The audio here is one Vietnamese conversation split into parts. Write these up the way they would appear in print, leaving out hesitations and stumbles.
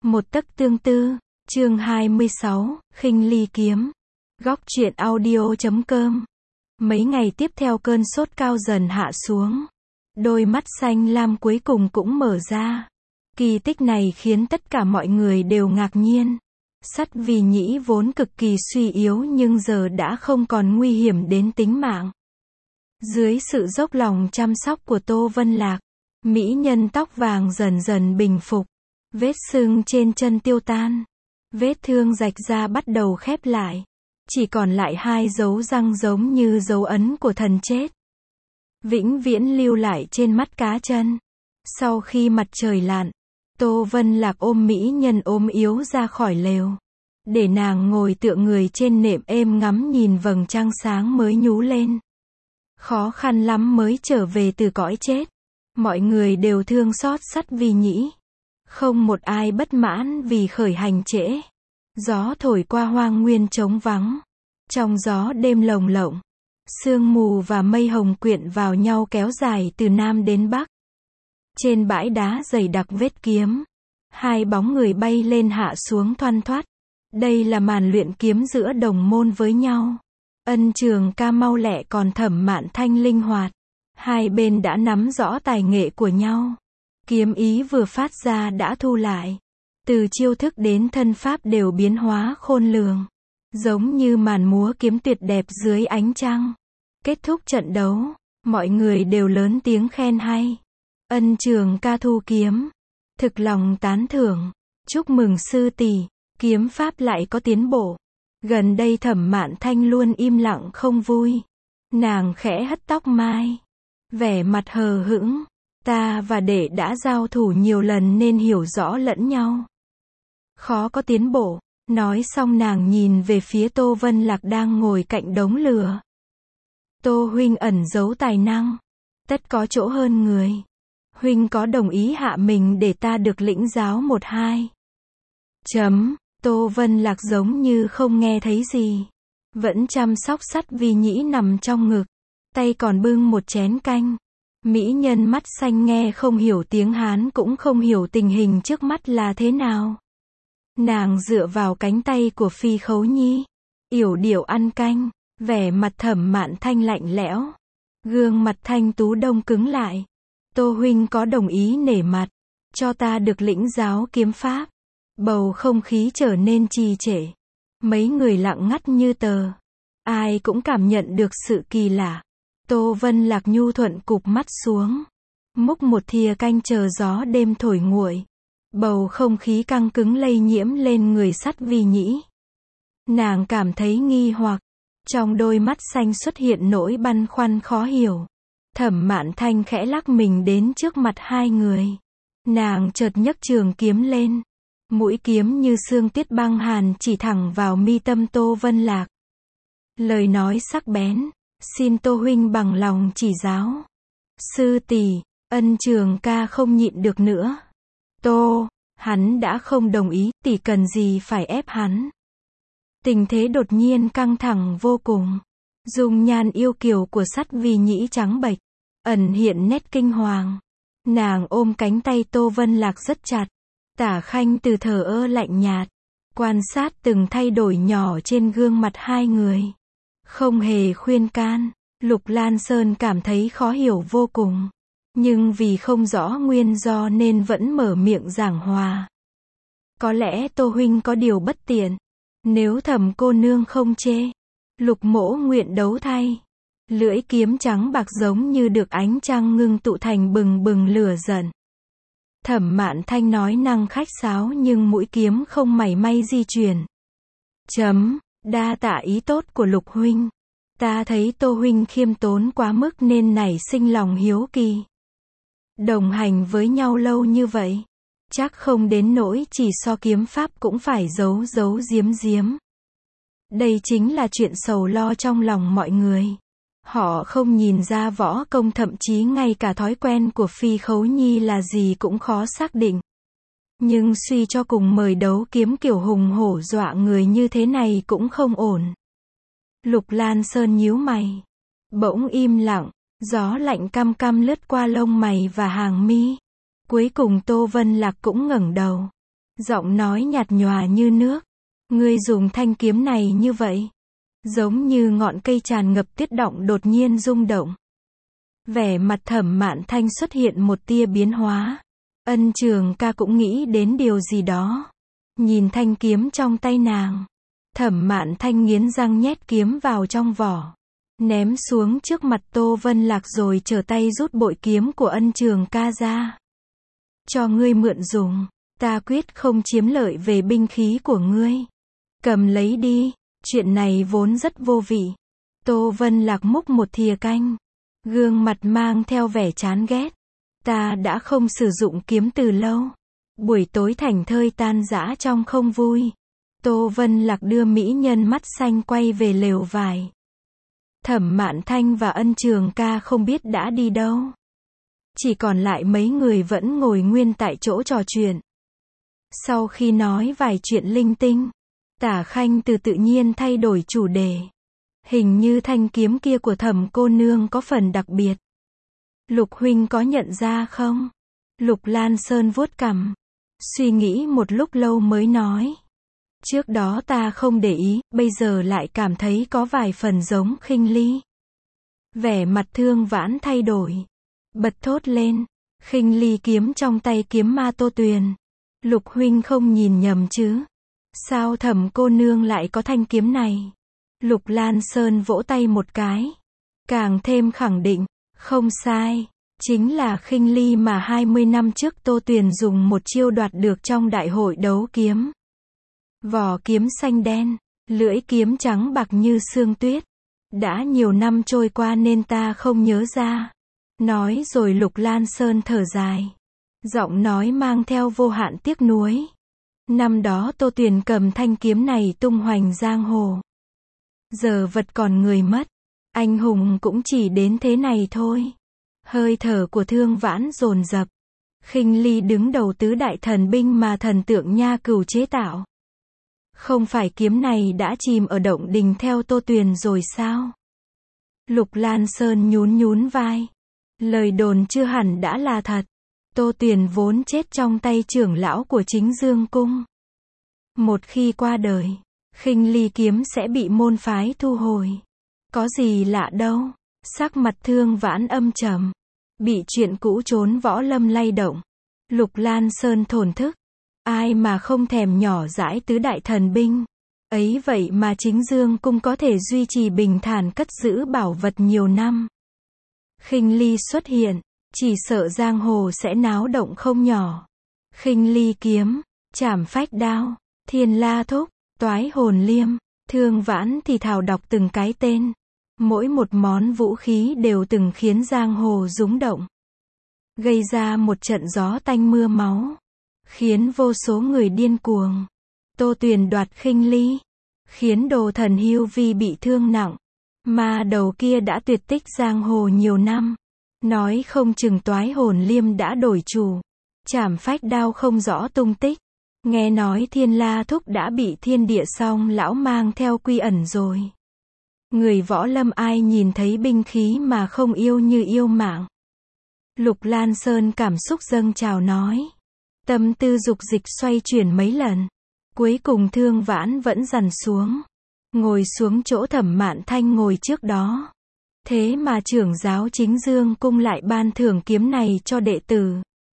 Một tấc tương tư, chương 26, khinh ly kiếm. Góc truyện audio.com. Mấy ngày tiếp theo cơn sốt cao dần hạ xuống. Đôi mắt xanh lam cuối cùng cũng mở ra. Kỳ tích này khiến tất cả mọi người đều ngạc nhiên. Sắt vì nhĩ vốn cực kỳ suy yếu nhưng giờ đã không còn nguy hiểm đến tính mạng. Dưới sự dốc lòng chăm sóc của Tô Vân Lạc, mỹ nhân tóc vàng dần dần bình phục. Vết sưng trên chân tiêu tan. Vết thương rạch ra bắt đầu khép lại. Chỉ còn lại 2 dấu răng giống như dấu ấn của thần chết. Vĩnh viễn lưu lại trên mắt cá chân. Sau khi mặt trời lặn, Tô Vân Lạc ôm mỹ nhân ốm yếu ra khỏi lều. Để nàng ngồi tựa người trên nệm êm ngắm nhìn vầng trăng sáng mới nhú lên. Khó khăn lắm mới trở về từ cõi chết. Mọi người đều thương xót Sắt vì nhĩ. Không một ai bất mãn vì khởi hành trễ. Gió thổi qua hoang nguyên trống vắng. Trong gió đêm lồng lộng, sương mù và mây hồng quyện vào nhau kéo dài từ nam đến bắc. Trên bãi đá dày đặc vết kiếm, 2 bóng người bay lên hạ xuống thoăn thoắt. Đây là màn luyện kiếm giữa đồng môn với nhau. Ân Trường Ca mau lẹ còn Thẩm Mạn Thanh linh hoạt. Hai bên đã nắm rõ tài nghệ của nhau. Kiếm ý vừa phát ra đã thu lại. Từ chiêu thức đến thân pháp đều biến hóa khôn lường. Giống như màn múa kiếm tuyệt đẹp dưới ánh trăng. Kết thúc trận đấu, mọi người đều lớn tiếng khen hay. Ân Trường Ca thu kiếm. Thực lòng tán thưởng. Chúc mừng sư tỷ, kiếm pháp lại có tiến bộ. Gần đây Thẩm Mạn Thanh luôn im lặng không vui. Nàng khẽ hất tóc mai. Vẻ mặt hờ hững. Ta và đệ đã giao thủ nhiều lần nên hiểu rõ lẫn nhau. Khó có tiến bộ. Nói xong nàng nhìn về phía Tô Vân Lạc đang ngồi cạnh đống lửa. Tô huynh ẩn giấu tài năng. Tất có chỗ hơn người. Huynh có đồng ý hạ mình để ta được lĩnh giáo 1-2. Tô Vân Lạc giống như không nghe thấy gì. Vẫn chăm sóc Sắt vì nhĩ nằm trong ngực. Tay còn bưng một chén canh. Mỹ nhân mắt xanh nghe không hiểu tiếng Hán cũng không hiểu tình hình trước mắt là thế nào. Nàng dựa vào cánh tay của Phi Khấu Nhi. Yểu điệu ăn canh. Vẻ mặt Thẩm Mạn Thanh lạnh lẽo. Gương mặt thanh tú đông cứng lại. Tô huynh có đồng ý nể mặt cho ta được lĩnh giáo kiếm pháp? Bầu không khí trở nên trì trệ. Mấy người lặng ngắt như tờ. Ai cũng cảm nhận được sự kỳ lạ. Tô Vân Lạc nhu thuận cụp mắt xuống. Múc một thìa canh chờ gió đêm thổi nguội. Bầu không khí căng cứng lây nhiễm lên người Sắt vì nhĩ. Nàng cảm thấy nghi hoặc. Trong đôi mắt xanh xuất hiện nỗi băn khoăn khó hiểu. Thẩm Mạn Thanh khẽ lắc mình đến trước mặt hai người. Nàng chợt nhấc trường kiếm lên. Mũi kiếm như xương tiết băng hàn chỉ thẳng vào mi tâm Tô Vân Lạc. Lời nói sắc bén. Xin Tô huynh bằng lòng chỉ giáo. Sư tỷ, Ân Trường Ca không nhịn được nữa. Tô, hắn đã không đồng ý, tỷ cần gì phải ép hắn. Tình thế đột nhiên căng thẳng vô cùng. Dung nhan yêu kiều của Sắt vì nhĩ trắng bệch, ẩn hiện nét kinh hoàng. Nàng ôm cánh tay Tô Vân Lạc rất chặt. Tả Khanh từ thờ ơ lạnh nhạt, quan sát từng thay đổi nhỏ trên gương mặt hai người. Không hề khuyên can. Lục Lan Sơn cảm thấy khó hiểu vô cùng. Nhưng vì không rõ nguyên do nên vẫn mở miệng giảng hòa. Có lẽ Tô huynh có điều bất tiện. Nếu Thẩm cô nương không chê, Lục mỗ nguyện đấu thay. Lưỡi kiếm trắng bạc giống như được ánh trăng ngưng tụ thành bừng bừng lửa giận. Thẩm Mạn Thanh nói năng khách sáo nhưng mũi kiếm không mảy may di chuyển. Đa tạ ý tốt của Lục huynh. Ta thấy Tô huynh khiêm tốn quá mức nên nảy sinh lòng hiếu kỳ. Đồng hành với nhau lâu như vậy, chắc không đến nỗi chỉ so kiếm pháp cũng phải giấu giấu giếm giếm. Đây chính là chuyện sầu lo trong lòng mọi người. Họ không nhìn ra võ công, thậm chí ngay cả thói quen của Phi Khấu Nhi là gì cũng khó xác định. Nhưng suy cho cùng mời đấu kiếm kiểu hùng hổ dọa người như thế này cũng không ổn. Lục Lan Sơn nhíu mày. Bỗng im lặng. Gió lạnh căm căm lướt qua lông mày và hàng mi. Cuối cùng Tô Vân Lạc cũng ngẩng đầu. Giọng nói nhạt nhòa như nước. Ngươi dùng thanh kiếm này như vậy. Giống như ngọn cây tràn ngập tuyết động đột nhiên rung động. Vẻ mặt Thẩm Mạn Thanh xuất hiện một tia biến hóa. Ân Trường Ca cũng nghĩ đến điều gì đó. Nhìn thanh kiếm trong tay nàng. Thẩm Mạn Thanh nghiến răng nhét kiếm vào trong vỏ. Ném xuống trước mặt Tô Vân Lạc rồi trở tay rút bội kiếm của Ân Trường Ca ra. Cho ngươi mượn dùng. Ta quyết không chiếm lợi về binh khí của ngươi. Cầm lấy đi. Chuyện này vốn rất vô vị. Tô Vân Lạc múc một thìa canh. Gương mặt mang theo vẻ chán ghét. Ta đã không sử dụng kiếm từ lâu. Buổi tối thảnh thơi tan rã trong không vui. Tô Vân Lạc đưa mỹ nhân mắt xanh quay về lều vải. Thẩm Mạn Thanh và Ân Trường Ca không biết đã đi đâu. Chỉ còn lại mấy người vẫn ngồi nguyên tại chỗ trò chuyện. Sau khi nói vài chuyện linh tinh, Tả Khanh từ tự nhiên thay đổi chủ đề. Hình như thanh kiếm kia của Thẩm cô nương có phần đặc biệt. Lục huynh có nhận ra không? Lục Lan Sơn vuốt cằm. Suy nghĩ một lúc lâu mới nói. Trước đó ta không để ý, bây giờ lại cảm thấy có vài phần giống Khinh Ly. Vẻ mặt Thương Vãn thay đổi. Bật thốt lên. Khinh Ly kiếm trong tay kiếm ma Tô Tuyền. Lục huynh không nhìn nhầm chứ? Sao Thẩm cô nương lại có thanh kiếm này? Lục Lan Sơn vỗ tay một cái. Càng thêm khẳng định. Không sai. Chính là Khinh Ly mà 20 năm trước Tô Tuyền dùng một chiêu đoạt được trong đại hội đấu kiếm. Vỏ kiếm xanh đen, lưỡi kiếm trắng bạc như sương tuyết. Đã nhiều năm trôi qua nên ta không nhớ ra. Nói rồi Lục Lan Sơn thở dài. Giọng nói mang theo vô hạn tiếc nuối. Năm đó Tô Tuyền cầm thanh kiếm này tung hoành giang hồ. Giờ vật còn người mất. Anh hùng cũng chỉ đến thế này thôi. Hơi thở của Thương Vãn dồn dập. Khinh Ly đứng đầu tứ đại thần binh mà thần tượng Nha Cửu chế tạo. Không phải kiếm này đã chìm ở động đình theo Tô Tuyền rồi sao? Lục Lan Sơn nhún nhún vai. Lời đồn chưa hẳn đã là thật. Tô Tuyền vốn chết trong tay trưởng lão của Chính Dương Cung. Một khi qua đời, Khinh Ly kiếm sẽ bị môn phái thu hồi. Có gì lạ đâu. Sắc mặt Thương Vãn âm trầm. Bị chuyện cũ trốn võ lâm lay động. Lục Lan Sơn thổn thức. Ai mà không thèm nhỏ dãi tứ đại thần binh. Ấy vậy mà Chính Dương Cung có thể duy trì bình thản cất giữ bảo vật nhiều năm. Khinh Ly xuất hiện, chỉ sợ giang hồ sẽ náo động không nhỏ. Khinh Ly kiếm, Trảm Phách đao, Thiên La thúc, Toái hồn liêm. Thương Vãn thì thào đọc từng cái tên. Mỗi một món vũ khí đều từng khiến giang hồ rúng động. Gây ra một trận gió tanh mưa máu. Khiến vô số người điên cuồng. Tô Tuyền đoạt Khinh Ly. Khiến Đồ Thần Hưu Vi bị thương nặng. Mà đầu kia đã tuyệt tích giang hồ nhiều năm. Nói không chừng Toái hồn liêm đã đổi chủ. Trảm Phách đao không rõ tung tích. Nghe nói Thiên La thúc đã bị Thiên Địa Song lão mang theo quy ẩn rồi. Người võ lâm ai nhìn thấy binh khí mà không yêu như yêu mạng. Lục Lan Sơn cảm xúc dâng trào nói. Tâm tư dục dịch xoay chuyển mấy lần. Cuối cùng Thương Vãn vẫn dằn xuống. Ngồi xuống chỗ Thẩm Mạn Thanh ngồi trước đó. Thế mà trưởng giáo Chính Dương Cung lại ban thưởng kiếm này cho đệ tử.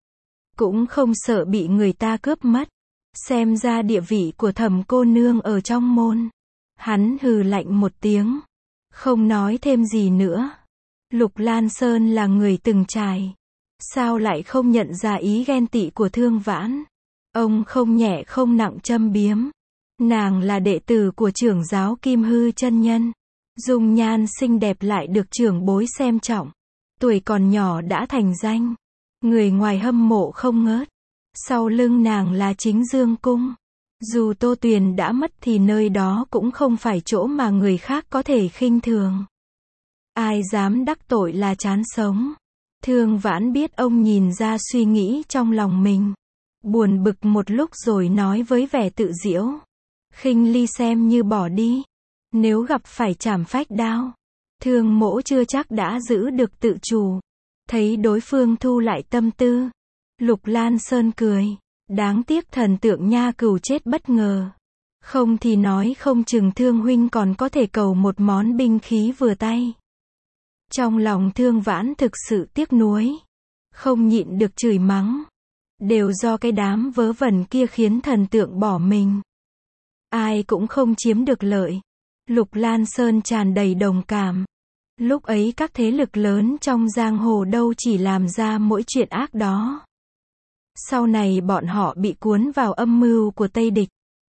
Cũng không sợ bị người ta cướp mất. Xem ra địa vị của Thẩm cô nương ở trong môn. Hắn hừ lạnh một tiếng. Không nói thêm gì nữa. Lục Lan Sơn là người từng trải. Sao lại không nhận ra ý ghen tị của Thương Vãn? Ông không nhẹ không nặng châm biếm. Nàng là đệ tử của trưởng giáo Kim Hư chân nhân. Dung nhan xinh đẹp lại được trưởng bối xem trọng. Tuổi còn nhỏ đã thành danh. Người ngoài hâm mộ không ngớt. Sau lưng nàng là Chính Dương Cung. Dù Tô Tuyền đã mất thì nơi đó cũng không phải chỗ mà người khác có thể khinh thường. Ai dám đắc tội là chán sống. Thương Vãn biết ông nhìn ra suy nghĩ trong lòng mình. Buồn bực một lúc rồi nói với vẻ tự giễu. Khinh Ly xem như bỏ đi. Nếu gặp phải Trảm Phách đao, Thương mỗ chưa chắc đã giữ được tự chủ. Thấy đối phương thu lại tâm tư. Lục Lan Sơn cười. Đáng tiếc thần tượng Nha Cửu chết bất ngờ. Không thì nói không chừng Thương huynh còn có thể cầu một món binh khí vừa tay. Trong lòng Thương Vãn thực sự tiếc nuối. Không nhịn được chửi mắng. Đều do cái đám vớ vẩn kia khiến thần tượng bỏ mình. Ai cũng không chiếm được lợi. Lục Lan Sơn tràn đầy đồng cảm. Lúc ấy các thế lực lớn trong giang hồ đâu chỉ làm ra mỗi chuyện ác đó. Sau này bọn họ bị cuốn vào âm mưu của Tây địch.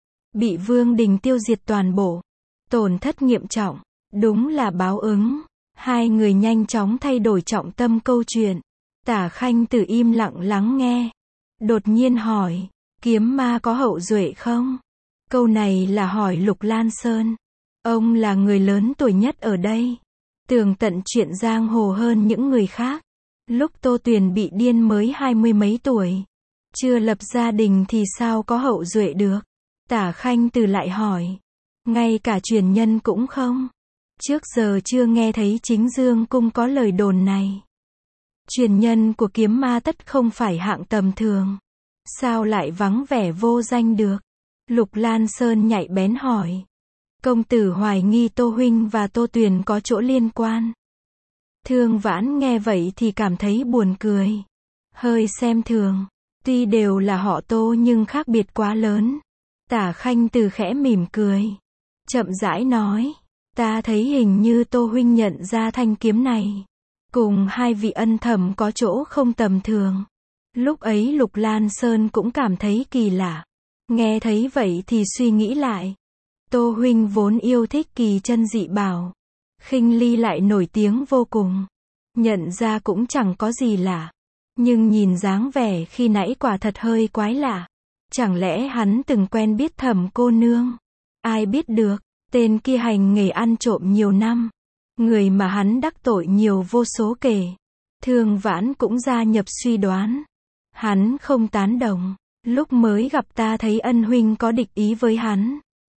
Bị Vương Đình tiêu diệt toàn bộ. Tổn thất nghiêm trọng. Đúng là báo ứng. Hai người nhanh chóng thay đổi trọng tâm câu chuyện. Tả Khanh Tử im lặng lắng nghe. Đột nhiên hỏi, kiếm ma có hậu duệ không? Câu này là hỏi Lục Lan Sơn. Ông là người lớn tuổi nhất ở đây. Tường tận chuyện giang hồ hơn những người khác. Lúc Tô Tuyền bị điên mới 20 mấy tuổi. Chưa lập gia đình thì sao có hậu duệ được? Tả Khanh Tử lại hỏi. Ngay cả truyền nhân cũng không? Trước giờ chưa nghe thấy Chính Dương Cung có lời đồn này. Truyền nhân của kiếm ma tất không phải hạng tầm thường. Sao lại vắng vẻ vô danh được? Lục Lan Sơn nhạy bén hỏi. Công tử hoài nghi Tô huynh và Tô Tuyền có chỗ liên quan. Thương Vãn nghe vậy thì cảm thấy buồn cười. Hơi xem thường. Tuy đều là họ Tô nhưng khác biệt quá lớn. Tả Khanh Tử khẽ mỉm cười. Chậm rãi nói. Ta thấy hình như Tô huynh nhận ra thanh kiếm này. Cùng hai vị ân thầm có chỗ không tầm thường. Lúc ấy Lục Lan Sơn cũng cảm thấy kỳ lạ. Nghe thấy vậy thì suy nghĩ lại. Tô huynh vốn yêu thích kỳ chân dị bảo. Khinh ly lại nổi tiếng vô cùng. Nhận ra cũng chẳng có gì lạ. Nhưng nhìn dáng vẻ khi nãy quả thật hơi quái lạ. Chẳng lẽ hắn từng quen biết Thẩm cô nương? Ai biết được, tên kia hành nghề ăn trộm nhiều năm. Người mà hắn đắc tội nhiều vô số kể. Thương Vãn cũng gia nhập suy đoán. Hắn không tán đồng. Lúc mới gặp ta thấy ân huynh có địch ý với hắn.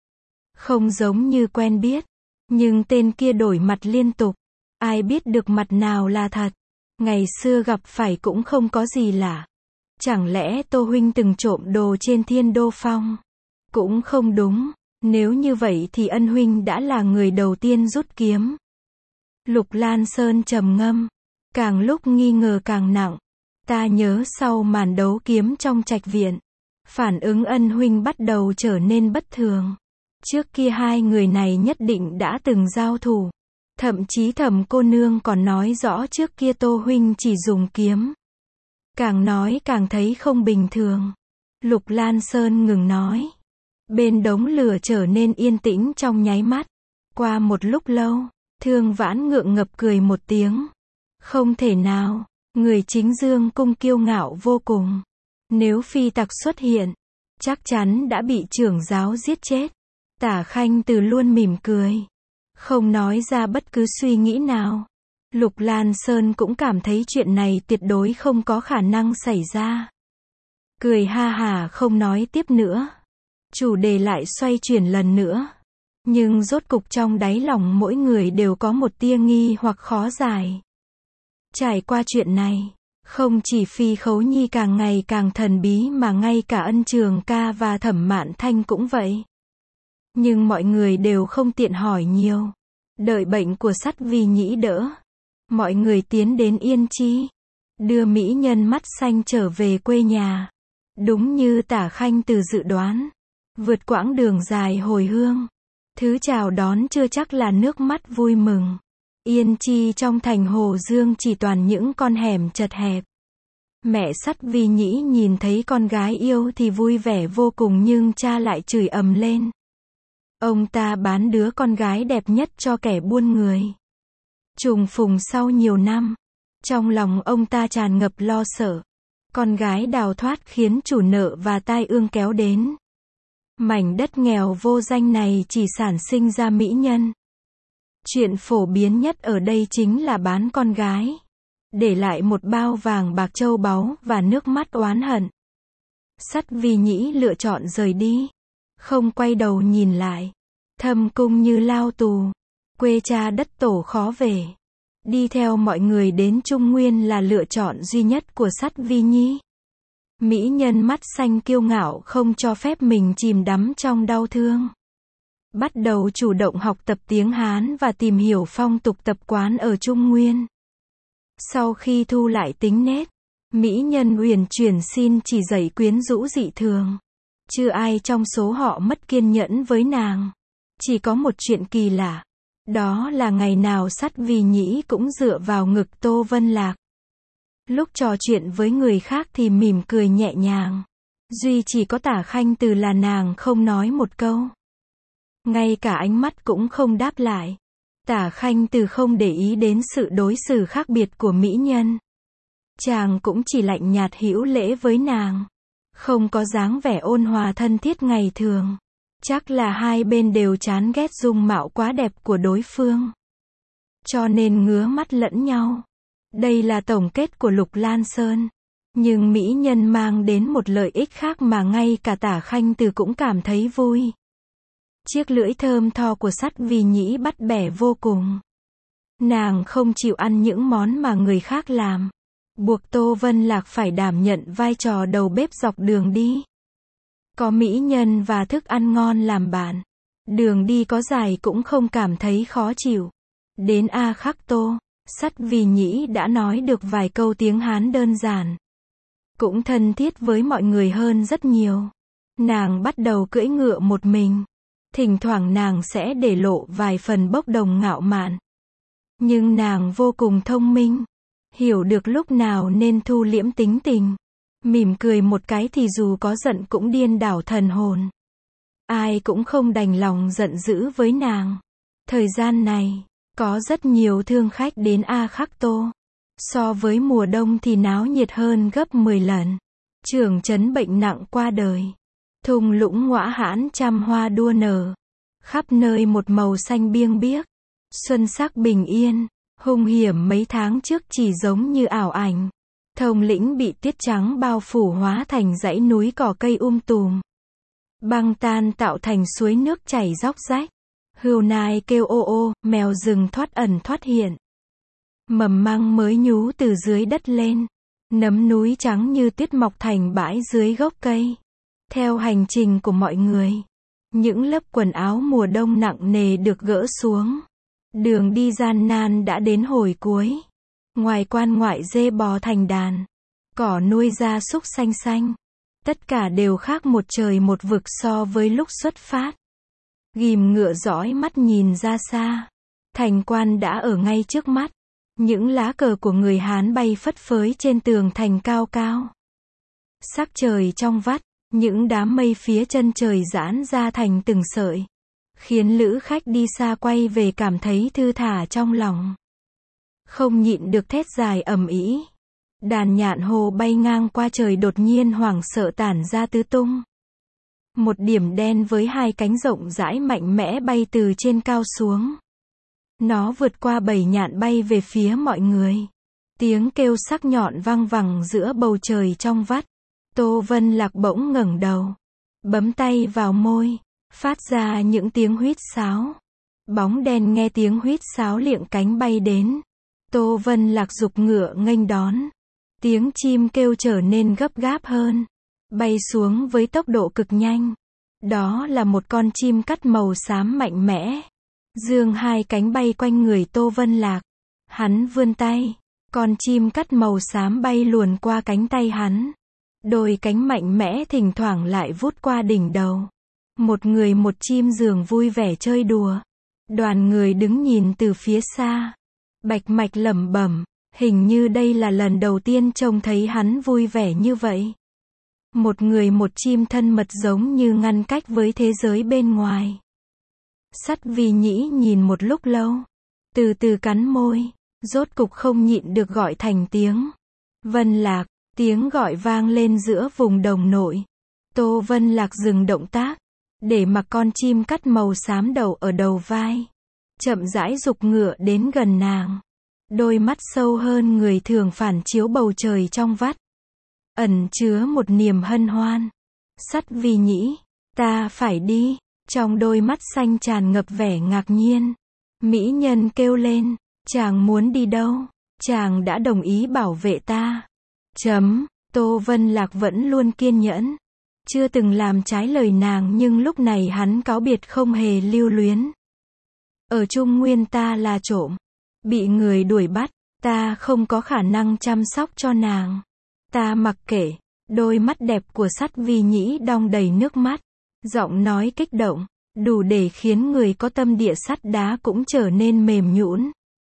Không giống như quen biết. Nhưng tên kia đổi mặt liên tục. Ai biết được mặt nào là thật. Ngày xưa gặp phải cũng không có gì lạ. Chẳng lẽ Tô huynh từng trộm đồ trên Thiên Đô Phong? Cũng không đúng. Nếu như vậy thì ân huynh đã là người đầu tiên rút kiếm. Lục Lan Sơn trầm ngâm. Càng lúc nghi ngờ càng nặng. Ta nhớ sau màn đấu kiếm trong trạch viện. Phản ứng ân huynh bắt đầu trở nên bất thường. Trước kia hai người này nhất định đã từng giao thủ. Thậm chí Thẩm cô nương còn nói rõ trước kia Tô huynh chỉ dùng kiếm. Càng nói càng thấy không bình thường. Lục Lan Sơn ngừng nói. Bên đống lửa trở nên yên tĩnh trong nháy mắt. Qua một lúc lâu, Thương Vãn ngượng ngập cười một tiếng. Không thể nào, người Chính Dương Cung kiêu ngạo vô cùng. Nếu phi tặc xuất hiện, chắc chắn đã bị trưởng giáo giết chết. Tả Khanh Tử luôn mỉm cười. Không nói ra bất cứ suy nghĩ nào. Lục Lan Sơn cũng cảm thấy chuyện này tuyệt đối không có khả năng xảy ra. Cười ha hả không nói tiếp nữa. Chủ đề lại xoay chuyển lần nữa. Nhưng rốt cục trong đáy lòng mỗi người đều có một tia nghi hoặc khó giải. Trải qua chuyện này, không chỉ Phi Khấu Nhi càng ngày càng thần bí mà ngay cả Ân Trường Ca và Thẩm Mạn Thanh cũng vậy. Nhưng mọi người đều không tiện hỏi nhiều. Đợi bệnh của Sắt Vi Nhĩ đỡ. Mọi người tiến đến Yên Chi. Đưa mỹ nhân mắt xanh trở về quê nhà. Đúng như Tả Khanh Tử dự đoán. Vượt quãng đường dài hồi hương. Thứ chào đón chưa chắc là nước mắt vui mừng. Yên Chi trong thành Hồ Dương chỉ toàn những con hẻm chật hẹp. Mẹ Sắt Vi Nhĩ nhìn thấy con gái yêu thì vui vẻ vô cùng nhưng cha lại chửi ầm lên. Ông ta bán đứa con gái đẹp nhất cho kẻ buôn người. Trùng phùng sau nhiều năm. Trong lòng ông ta tràn ngập lo sợ. Con gái đào thoát khiến chủ nợ và tai ương kéo đến. Mảnh đất nghèo vô danh này chỉ sản sinh ra mỹ nhân. Chuyện phổ biến nhất ở đây chính là bán con gái. Để lại một bao vàng bạc châu báu và nước mắt oán hận. Sắt Vi Nhĩ lựa chọn rời đi. Không quay đầu nhìn lại. Thâm cung như lao tù. Quê cha đất tổ khó về. Đi theo mọi người đến Trung Nguyên là lựa chọn duy nhất của Sắt Vi Nhi. Mỹ nhân mắt xanh kiêu ngạo không cho phép mình chìm đắm trong đau thương. Bắt đầu chủ động học tập tiếng Hán và tìm hiểu phong tục tập quán ở Trung Nguyên. Sau khi thu lại tính nết, mỹ nhân uyển chuyển xin chỉ dạy quyến rũ dị thường. Chưa ai trong số họ mất kiên nhẫn với nàng. Chỉ có một chuyện kỳ lạ. Đó là ngày nào Sắt Vì Nhĩ cũng dựa vào ngực Tô Vân Lạc. Lúc trò chuyện với người khác thì mỉm cười nhẹ nhàng. Duy chỉ có Tả Khanh Từ là nàng không nói một câu. Ngay cả ánh mắt cũng không đáp lại. Tả Khanh Từ không để ý đến sự đối xử khác biệt của mỹ nhân. Chàng cũng chỉ lạnh nhạt hữu lễ với nàng. Không có dáng vẻ ôn hòa thân thiết ngày thường. Chắc là hai bên đều chán ghét dung mạo quá đẹp của đối phương. Cho nên ngứa mắt lẫn nhau. Đây là tổng kết của Lục Lan Sơn. Nhưng mỹ nhân mang đến một lợi ích khác mà ngay cả Tả Khanh Từ cũng cảm thấy vui. Chiếc lưỡi thơm tho của Sắt Vì Nhĩ bắt bẻ vô cùng. Nàng không chịu ăn những món mà người khác làm. Buộc Tô Vân Lạc phải đảm nhận vai trò đầu bếp dọc đường đi. Có mỹ nhân và thức ăn ngon làm bạn. Đường đi có dài cũng không cảm thấy khó chịu. Đến A Khắc Tô, Sắt Vì Nhĩ đã nói được vài câu tiếng Hán đơn giản. Cũng thân thiết với mọi người hơn rất nhiều. Nàng bắt đầu cưỡi ngựa một mình. Thỉnh thoảng nàng sẽ để lộ vài phần bốc đồng ngạo mạn. Nhưng nàng vô cùng thông minh. Hiểu được lúc nào nên thu liễm tính tình. Mỉm cười một cái thì dù có giận cũng điên đảo thần hồn. Ai cũng không đành lòng giận dữ với nàng. Thời gian này, có rất nhiều thương khách đến A Khắc Tô. So với mùa đông thì náo nhiệt hơn gấp 10 lần. Trưởng trấn bệnh nặng qua đời. Thung lũng Ngõa Hãn trăm hoa đua nở. Khắp nơi một màu xanh biêng biếc. Xuân sắc bình yên. Hung hiểm mấy tháng trước chỉ giống như ảo ảnh. Thông lĩnh bị tuyết trắng bao phủ hóa thành dãy núi cỏ cây tùm. Băng tan tạo thành suối nước chảy róc rách. Hươu nai kêu ô ô, mèo rừng thoát ẩn thoát hiện. Mầm măng mới nhú từ dưới đất lên. Nấm núi trắng như tuyết mọc thành bãi dưới gốc cây. Theo hành trình của mọi người, những lớp quần áo mùa đông nặng nề được gỡ xuống. Đường đi gian nan đã đến hồi cuối. Ngoài quan ngoại dê bò thành đàn. Cỏ nuôi gia súc xanh xanh. Tất cả đều khác một trời một vực so với lúc xuất phát. Ghìm ngựa dõi mắt nhìn ra xa. Thành quan đã ở ngay trước mắt. Những lá cờ của người Hán bay phất phới trên tường thành cao cao. Sắc trời trong vắt. Những đám mây phía chân trời giãn ra thành từng sợi. Khiến lữ khách đi xa quay về cảm thấy thư thả trong lòng. Không nhịn được thét dài ầm ĩ. Đàn nhạn hồ bay ngang qua trời đột nhiên hoảng sợ tản ra tứ tung. Một điểm đen với hai cánh rộng rãi mạnh mẽ bay từ trên cao xuống. Nó vượt qua bầy nhạn bay về phía mọi người. Tiếng kêu sắc nhọn vang vẳng giữa bầu trời trong vắt. Tô Vân Lạc bỗng ngẩng đầu. Bấm tay vào môi. Phát ra những tiếng huýt sáo. Bóng đen nghe tiếng huýt sáo liệng cánh bay đến. Tô Vân Lạc giục ngựa nghênh đón. Tiếng chim kêu trở nên gấp gáp hơn. Bay xuống với tốc độ cực nhanh. Đó là một con chim cắt màu xám mạnh mẽ. Dương hai cánh bay quanh người Tô Vân Lạc. Hắn vươn tay. Con chim cắt màu xám bay luồn qua cánh tay hắn. Đôi cánh mạnh mẽ thỉnh thoảng lại vút qua đỉnh đầu. Một người một chim giường vui vẻ chơi đùa. Đoàn người đứng nhìn từ phía xa. Bạch Mạch lẩm bẩm, hình như đây là lần đầu tiên trông thấy hắn vui vẻ như vậy. Một người một chim thân mật giống như ngăn cách với thế giới bên ngoài. Sắt Vì Nhĩ nhìn một lúc lâu. Từ từ cắn môi. Rốt cục không nhịn được gọi thành tiếng. Vân Lạc. Tiếng gọi vang lên giữa vùng đồng nội. Tô Vân Lạc dừng động tác. Để mặc con chim cắt màu xám đậu ở đầu vai. Chậm rãi giục ngựa đến gần nàng. Đôi mắt sâu hơn người thường phản chiếu bầu trời trong vắt. Ẩn chứa một niềm hân hoan. Sắt Vì Nhĩ, ta phải đi. Trong đôi mắt xanh tràn ngập vẻ ngạc nhiên. Mỹ nhân kêu lên, chàng muốn đi đâu? Chàng đã đồng ý bảo vệ ta. Tô Vân Lạc vẫn luôn kiên nhẫn. Chưa từng làm trái lời nàng nhưng lúc này hắn cáo biệt không hề lưu luyến. Ở Trung Nguyên ta là trộm. Bị người đuổi bắt, ta không có khả năng chăm sóc cho nàng. Ta mặc kệ. Đôi mắt đẹp của Sắt Vi Nhĩ đong đầy nước mắt. Giọng nói kích động, đủ để khiến người có tâm địa sắt đá cũng trở nên mềm nhũn.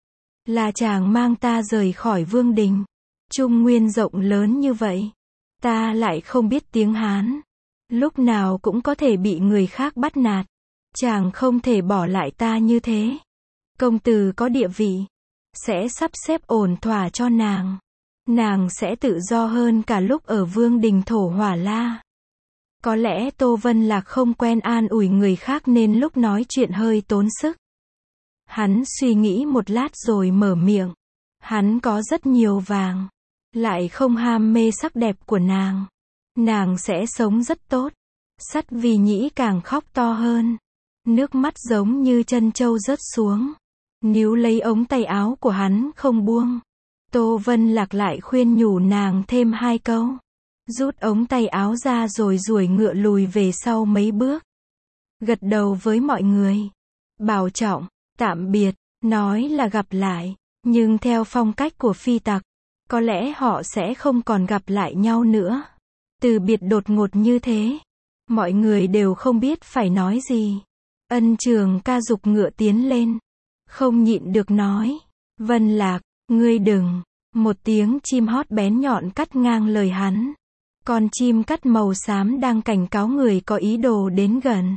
Là chàng mang ta rời khỏi vương đình. Trung Nguyên rộng lớn như vậy. Ta lại không biết tiếng Hán. Lúc nào cũng có thể bị người khác bắt nạt. Chàng không thể bỏ lại ta như thế. Công tử có địa vị. Sẽ sắp xếp ổn thỏa cho nàng. Nàng sẽ tự do hơn cả lúc ở vương đình Thổ Hỏa La. Có lẽ Tô Vân Lạc không quen an ủi người khác nên lúc nói chuyện hơi tốn sức. Hắn suy nghĩ một lát rồi mở miệng. Hắn có rất nhiều vàng. Lại không ham mê sắc đẹp của nàng. Nàng sẽ sống rất tốt. Sắt Vi Nhĩ càng khóc to hơn. Nước mắt giống như chân trâu rớt xuống. Níu lấy ống tay áo của hắn không buông. Tô Vân Lạc lại khuyên nhủ nàng thêm 2 câu. Rút ống tay áo ra rồi duỗi ngựa lùi về sau mấy bước. Gật đầu với mọi người. Bảo trọng, tạm biệt, nói là gặp lại. Nhưng theo phong cách của phi tặc, có lẽ họ sẽ không còn gặp lại nhau nữa. Từ biệt đột ngột như thế. Mọi người đều không biết phải nói gì. Ân Trường Ca giục ngựa tiến lên. Không nhịn được nói. Vân Lạc, ngươi đừng. Một tiếng chim hót bén nhọn cắt ngang lời hắn. Con chim cắt màu xám đang cảnh cáo người có ý đồ đến gần.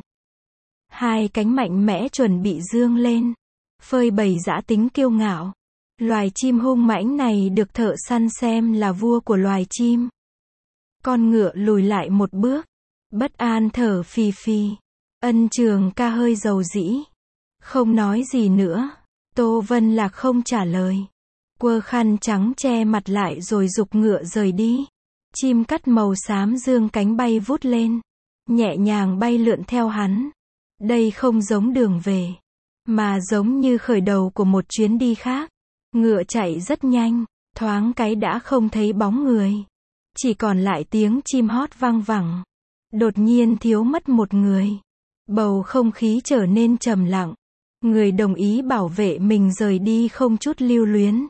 2 cánh mạnh mẽ chuẩn bị dương lên. Phơi bày dã tính kiêu ngạo. Loài chim hung mãnh này được thợ săn xem là vua của loài chim. Con ngựa lùi lại một bước. Bất an thở phì phì. Ân Trường Ca hơi dầu dĩ. Không nói gì nữa. Tô Vân Lạc không trả lời. Quơ khăn trắng che mặt lại rồi giục ngựa rời đi. Chim cắt màu xám dương cánh bay vút lên. Nhẹ nhàng bay lượn theo hắn. Đây không giống đường về. Mà giống như khởi đầu của một chuyến đi khác. Ngựa chạy rất nhanh. Thoáng cái đã không thấy bóng người. Chỉ còn lại tiếng chim hót vang vẳng. Đột nhiên thiếu mất một người. Bầu không khí trở nên trầm lặng. Người đồng ý bảo vệ mình rời đi không chút lưu luyến.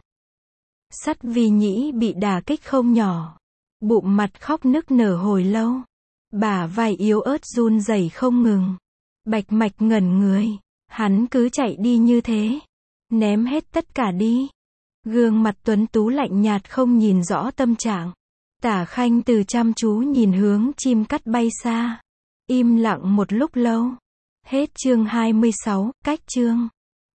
Sắt Vi Nhĩ bị đả kích không nhỏ. Bụng mặt khóc nức nở hồi lâu. Bả vai yếu ớt run rẩy không ngừng. Bạch Mạch ngẩn người. Hắn cứ chạy đi như thế. Ném hết tất cả đi. Gương mặt tuấn tú lạnh nhạt không nhìn rõ tâm trạng. Tả Khanh từ chăm chú nhìn hướng chim cắt bay xa. Im lặng một lúc lâu. Hết chương 26, cách chương.